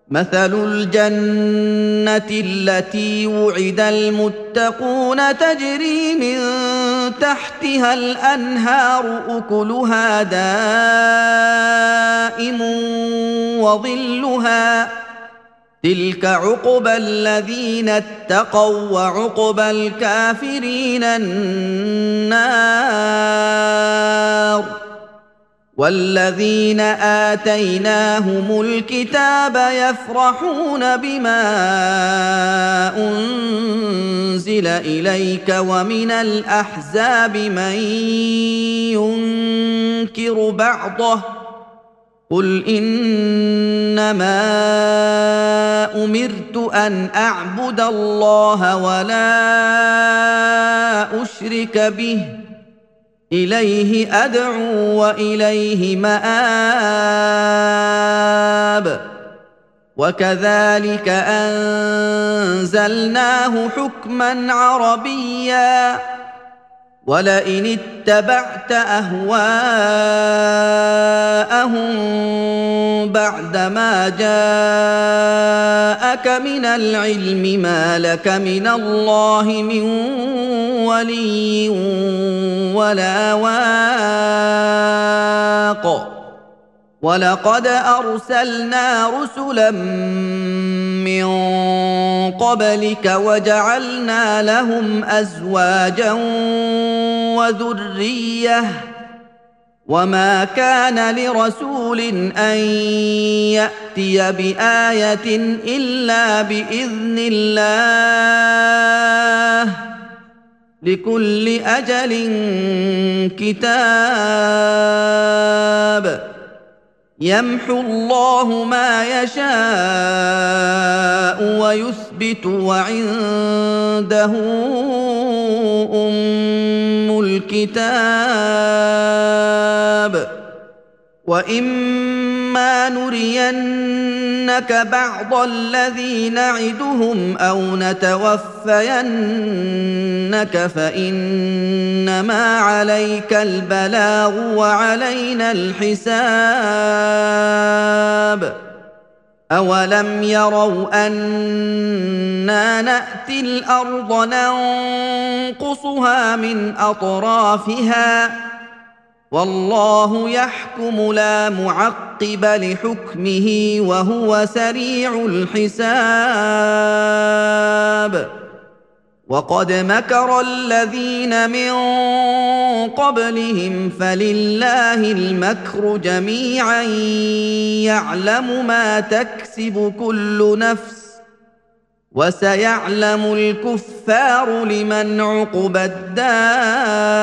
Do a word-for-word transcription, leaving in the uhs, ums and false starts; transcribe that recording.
مثل الجنة التي وعد المتقون تجري من تحتها الأنهار أكلها دائم وظلها تلك عقبى الذين اتقوا وعقبى الكافرين النار والذين آتيناهم الكتاب يفرحون بما أنزل إليك ومن الأحزاب من ينكر بعضه قل إنما أمرت أن أعبد الله ولا أشرك به إليه أدعو وإليه مآب وكذلك أنزلناه حكما عربيا ولئن اتبعت أهواءهم بعدما جاءك من العلم ما لك من الله من ولي ولا واق ولقد أرسلنا رسلا من قبلك وجعلنا لهم أزواجا وذرية وما كان لرسول أن يأتي بآية إلا بإذن الله لكل أجل كتاب يمحو الله ما يشاء ويثبت وعنده أم الكتاب وإما نرينك بعض الذي نعدهم أو نتوفينك فإنما عليك البلاغ وعلينا الحساب أولم يروا أنا نأتي الأرض ننقصها من أطرافها والله يحكم لا معقب لحكمه وهو سريع الحساب وقد مكر الذين من قبلهم فلله المكر جميعا يعلم ما تكسب كل نفس وسيعلم الكفار لمن عقبى الدار